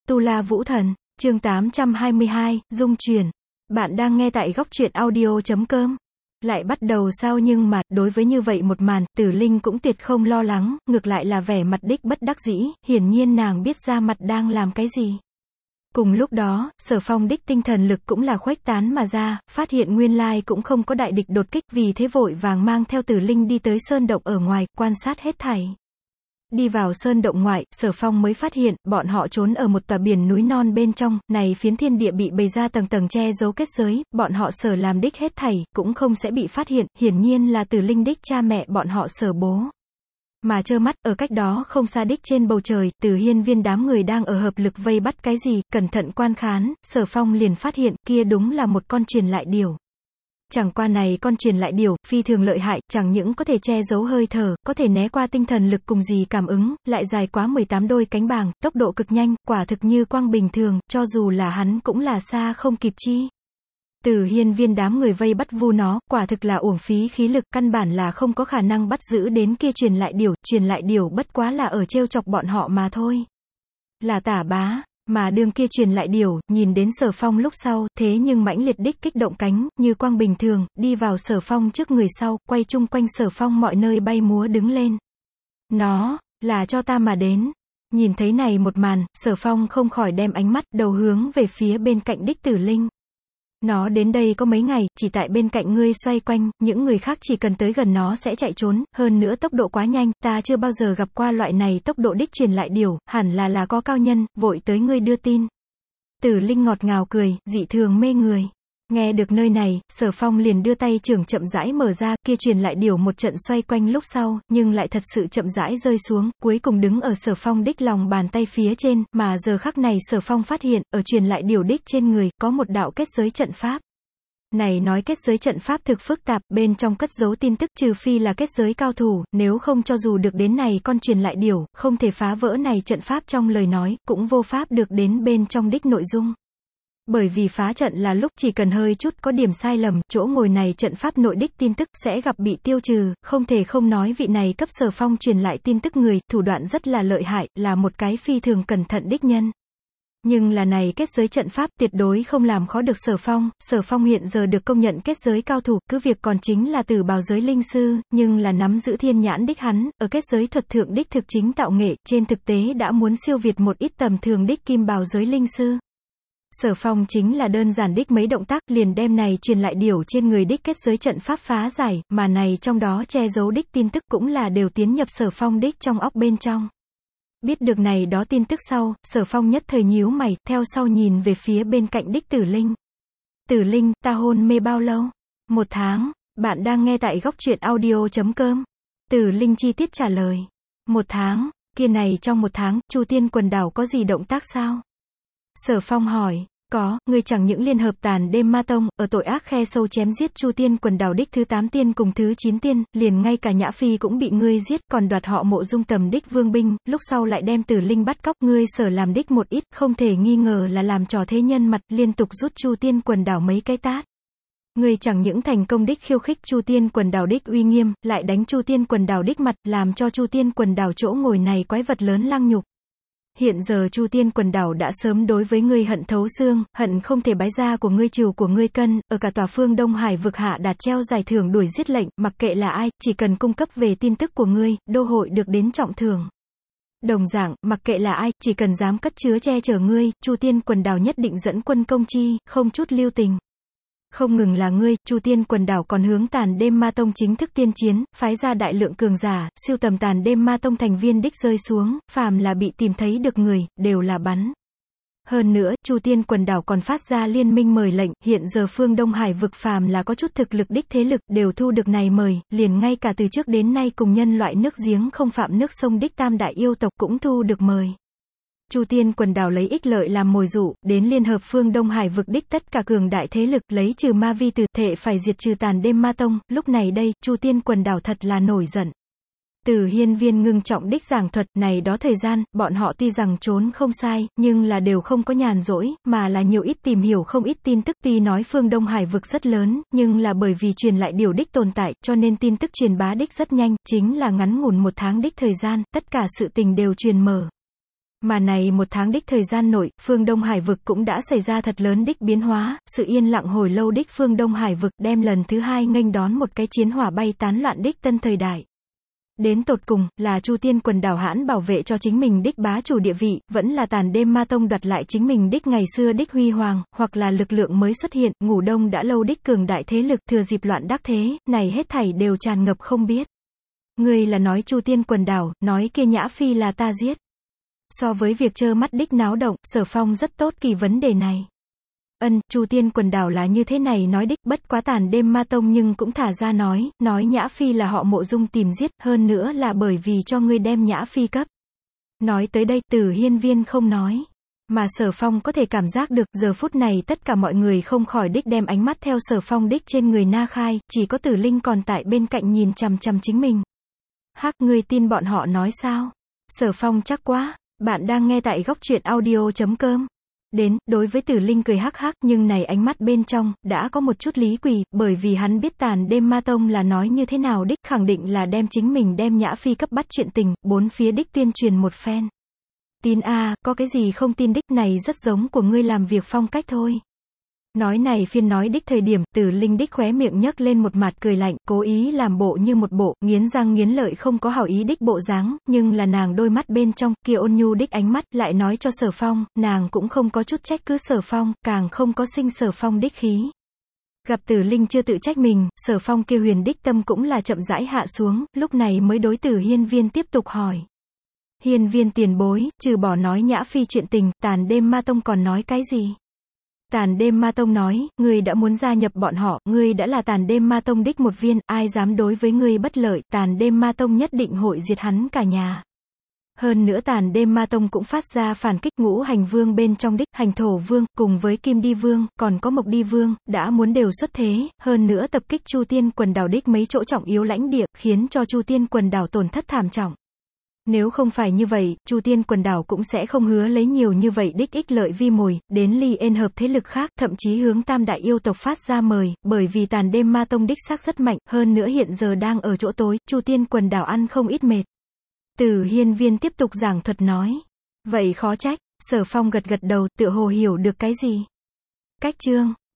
Tu La Vũ Thần, chương 822, Dung Chuyển. Bạn đang nghe tại góc truyện audio.com. Lại bắt đầu sao? Nhưng mà, đối với như vậy một màn, Tử Linh cũng tuyệt không lo lắng, ngược lại là vẻ mặt đích bất đắc dĩ, hiển nhiên nàng biết ra mặt đang làm cái gì. Cùng lúc đó, Sở Phong đích tinh thần lực cũng là khuếch tán mà ra, phát hiện nguyên lai cũng không có đại địch đột kích, vì thế vội vàng mang theo Tử Linh đi tới sơn động ở ngoài, quan sát hết thảy. Đi vào sơn động ngoại, Sở Phong mới phát hiện, bọn họ trốn ở một tòa biển núi non bên trong, này phiến thiên địa bị bày ra tầng tầng che giấu kết giới, bọn họ Sở làm đích hết thảy, cũng không sẽ bị phát hiện, hiển nhiên là Tử Linh đích cha mẹ bọn họ Sở bố. Mà trơ mắt, ở cách đó không xa đích trên bầu trời, Từ Hiên Viên đám người đang ở hợp lực vây bắt cái gì, cẩn thận quan khán, Sở Phong liền phát hiện, kia đúng là một con truyền lại điểu. Chẳng qua này con truyền lại điểu, phi thường lợi hại, chẳng những có thể che giấu hơi thở, có thể né qua tinh thần lực cùng gì cảm ứng, lại dài quá 18 đôi cánh bàng, tốc độ cực nhanh, quả thực như quang bình thường, cho dù là hắn cũng là xa không kịp chi. Từ Hiên Viên đám người vây bắt vu nó, quả thực là uổng phí khí lực, căn bản là không có khả năng bắt giữ đến kia truyền lại điểu bất quá là ở trêu chọc bọn họ mà thôi. Là tả bá. Mà đường kia truyền lại điểu, nhìn đến Sở Phong lúc sau, thế nhưng mãnh liệt đích kích động cánh, như quang bình thường, đi vào Sở Phong trước người sau, quay chung quanh Sở Phong mọi nơi bay múa đứng lên. Nó, là cho ta mà đến. Nhìn thấy này một màn, Sở Phong không khỏi đem ánh mắt, đầu hướng về phía bên cạnh đích Tử Linh. Nó đến đây có mấy ngày, chỉ tại bên cạnh ngươi xoay quanh, những người khác chỉ cần tới gần nó sẽ chạy trốn, hơn nữa tốc độ quá nhanh, ta chưa bao giờ gặp qua loại này tốc độ đích truyền lại điểu, hẳn là có cao nhân, vội tới ngươi đưa tin. Tử Linh ngọt ngào cười, dị thường mê người. Nghe được nơi này, Sở Phong liền đưa tay trưởng chậm rãi mở ra, kia truyền lại điểu một trận xoay quanh lúc sau, nhưng lại thật sự chậm rãi rơi xuống, cuối cùng đứng ở Sở Phong đích lòng bàn tay phía trên, mà giờ khắc này Sở Phong phát hiện, ở truyền lại điểu đích trên người, có một đạo kết giới trận pháp. Này nói kết giới trận pháp thực phức tạp, bên trong cất giấu tin tức, trừ phi là kết giới cao thủ, nếu không cho dù được đến này con truyền lại điểu, không thể phá vỡ này trận pháp trong lời nói, cũng vô pháp được đến bên trong đích nội dung. Bởi vì phá trận là lúc chỉ cần hơi chút có điểm sai lầm, chỗ ngồi này trận pháp nội đích tin tức sẽ gặp bị tiêu trừ, không thể không nói vị này cấp Sở Phong truyền lại tin tức người, thủ đoạn rất là lợi hại, là một cái phi thường cẩn thận đích nhân. Nhưng là này kết giới trận pháp tuyệt đối không làm khó được Sở Phong hiện giờ được công nhận kết giới cao thủ, cứ việc còn chính là từ bào giới linh sư, nhưng là nắm giữ thiên nhãn đích hắn, ở kết giới thuật thượng đích thực chính tạo nghệ, trên thực tế đã muốn siêu việt một ít tầm thường đích kim bào giới linh sư. Sở Phong chính là đơn giản đích mấy động tác liền đem này truyền lại điểu trên người đích kết giới trận pháp phá giải, mà này trong đó che giấu đích tin tức cũng là đều tiến nhập Sở Phong đích trong óc bên trong. Biết được này đó tin tức sau, Sở Phong nhất thời nhíu mày, theo sau nhìn về phía bên cạnh đích Tử Linh. Tử Linh, ta hôn mê bao lâu? 1 tháng, bạn đang nghe tại góc truyện audio.com. Tử Linh chi tiết trả lời. 1 tháng, kia này trong 1 tháng, Chu Tiên quần đảo có gì động tác sao? Sở Phong hỏi, có, ngươi chẳng những liên hợp Tàn Đêm Ma Tông, ở tội ác khe sâu chém giết Chu Tiên quần đảo đích thứ 8 tiên cùng thứ 9 tiên, liền ngay cả Nhã Phi cũng bị ngươi giết, còn đoạt họ Mộ Dung tầm đích vương binh, lúc sau lại đem Tử Linh bắt cóc, ngươi Sở làm đích một ít, không thể nghi ngờ là làm trò thế nhân mặt, liên tục rút Chu Tiên quần đảo mấy cái tát. Ngươi chẳng những thành công đích khiêu khích Chu Tiên quần đảo đích uy nghiêm, lại đánh Chu Tiên quần đảo đích mặt, làm cho Chu Tiên quần đảo chỗ ngồi này quái vật lớn lăng nhục. Hiện giờ Chu Tiên quần đảo đã sớm đối với ngươi hận thấu xương, hận không thể bái da của ngươi trừ của ngươi cân, ở cả tòa phương Đông Hải vực hạ đạt treo giải thưởng đuổi giết lệnh, mặc kệ là ai, chỉ cần cung cấp về tin tức của ngươi, đô hội được đến trọng thưởng. Đồng dạng, mặc kệ là ai, chỉ cần dám cất chứa che chở ngươi, Chu Tiên quần đảo nhất định dẫn quân công chi, không chút lưu tình. Không ngừng là ngươi, Chu Tiên quần đảo còn hướng Tàn Đêm Ma Tông chính thức tiên chiến, phái ra đại lượng cường giả, siêu tầm Tàn Đêm Ma Tông thành viên đích rơi xuống, phàm là bị tìm thấy được người, đều là bắn. Hơn nữa, Chu Tiên quần đảo còn phát ra liên minh mời lệnh, hiện giờ phương Đông Hải vực phàm là có chút thực lực đích thế lực, đều thu được này mời, liền ngay cả từ trước đến nay cùng nhân loại nước giếng không phạm nước sông đích tam đại yêu tộc cũng thu được mời. Chu Tiên quần đảo lấy ích lợi làm mồi dụ, đến liên hợp phương Đông Hải vực đích tất cả cường đại thế lực, lấy trừ ma vi từ thệ phải diệt trừ Tàn Đêm Ma Tông, lúc này đây, Chu Tiên quần đảo thật là nổi giận. Từ Hiên Viên ngưng trọng đích giảng thuật, này đó thời gian, bọn họ tuy rằng trốn không sai, nhưng là đều không có nhàn rỗi, mà là nhiều ít tìm hiểu không ít tin tức, tuy nói phương Đông Hải vực rất lớn, nhưng là bởi vì truyền lại điều đích tồn tại, cho nên tin tức truyền bá đích rất nhanh, chính là ngắn ngủn 1 tháng đích thời gian, tất cả sự tình đều truyền mở. Mà này một tháng đích thời gian nội, phương Đông Hải vực cũng đã xảy ra thật lớn đích biến hóa, sự yên lặng hồi lâu đích phương Đông Hải vực đem lần thứ hai nghênh đón một cái chiến hỏa bay tán loạn đích tân thời đại. Đến tột cùng, là Chu Tiên quần đảo hãn bảo vệ cho chính mình đích bá chủ địa vị, vẫn là Tàn Đêm Ma Tông đoạt lại chính mình đích ngày xưa đích huy hoàng, hoặc là lực lượng mới xuất hiện, ngủ đông đã lâu đích cường đại thế lực thừa dịp loạn đắc thế, này hết thảy đều tràn ngập không biết. Ngươi là nói Chu Tiên quần đảo, nói kia Nhã Phi là ta giết. So với việc trơ mắt đích náo động, Sở Phong rất tốt kỳ vấn đề này. Chu Tiên quần đảo là như thế này nói đích, bất quá Tàn Đêm Ma Tông nhưng cũng thả ra nói Nhã Phi là họ Mộ Dung tìm giết, hơn nữa là bởi vì cho ngươi đem Nhã Phi cấp. Nói tới đây, Tử Hiên Viên không nói. Mà Sở Phong có thể cảm giác được, giờ phút này tất cả mọi người không khỏi đích đem ánh mắt theo Sở Phong đích trên người Na Khai, chỉ có Tử Linh còn tại bên cạnh nhìn chằm chằm chính mình. Hắc, ngươi tin bọn họ nói sao? Sở Phong chắc quá. Bạn đang nghe tại góc truyện audio.com. Đối với Tử Linh cười hắc hắc, nhưng này ánh mắt bên trong, đã có một chút lý quỷ, bởi vì hắn biết Tàn Đêm Ma Tông là nói như thế nào đích, khẳng định là đem chính mình đem Nhã Phi cấp bắt chuyện tình, bốn phía đích tuyên truyền một phen. Tin a, có cái gì không tin đích, này rất giống của ngươi làm việc phong cách thôi. Nói này phiên nói đích thời điểm, Tử Linh đích khóe miệng nhấc lên một mặt cười lạnh, cố ý làm bộ như một bộ, nghiến răng nghiến lợi không có hảo ý đích bộ dáng, nhưng là nàng đôi mắt bên trong, kia ôn nhu đích ánh mắt, lại nói cho Sở Phong, nàng cũng không có chút trách cứ Sở Phong, càng không có sinh Sở Phong đích khí. Gặp Tử Linh chưa tự trách mình, Sở Phong kia huyền đích tâm cũng là chậm rãi hạ xuống, lúc này mới đối Tử Hiên Viên tiếp tục hỏi. Hiên Viên tiền bối, trừ bỏ nói Nhã Phi chuyện tình, Tàn Đêm Ma Tông còn nói cái gì? Tàn Đêm Ma Tông nói, ngươi đã muốn gia nhập bọn họ, ngươi đã là Tàn Đêm Ma Tông đích một viên, ai dám đối với ngươi bất lợi, Tàn Đêm Ma Tông nhất định hội diệt hắn cả nhà. Hơn nữa Tàn Đêm Ma Tông cũng phát ra phản kích ngũ hành vương bên trong đích, hành thổ vương, cùng với kim đi vương, còn có mộc đi vương, đã muốn đều xuất thế, hơn nữa tập kích Chu Tiên quần đảo đích mấy chỗ trọng yếu lãnh địa, khiến cho Chu Tiên quần đảo tổn thất thảm trọng. Nếu không phải như vậy, Chu Tiên quần đảo cũng sẽ không hứa lấy nhiều như vậy đích ích lợi vi mồi, đến liên hợp thế lực khác, thậm chí hướng tam đại yêu tộc phát ra mời, bởi vì Tàn Đêm Ma Tông đích xác rất mạnh, hơn nữa hiện giờ đang ở chỗ tối, Chu Tiên quần đảo ăn không ít mệt. Tử Hiên Viên tiếp tục giảng thuật nói. Vậy khó trách, Sở Phong gật gật đầu, tựa hồ hiểu được cái gì. Cách chương.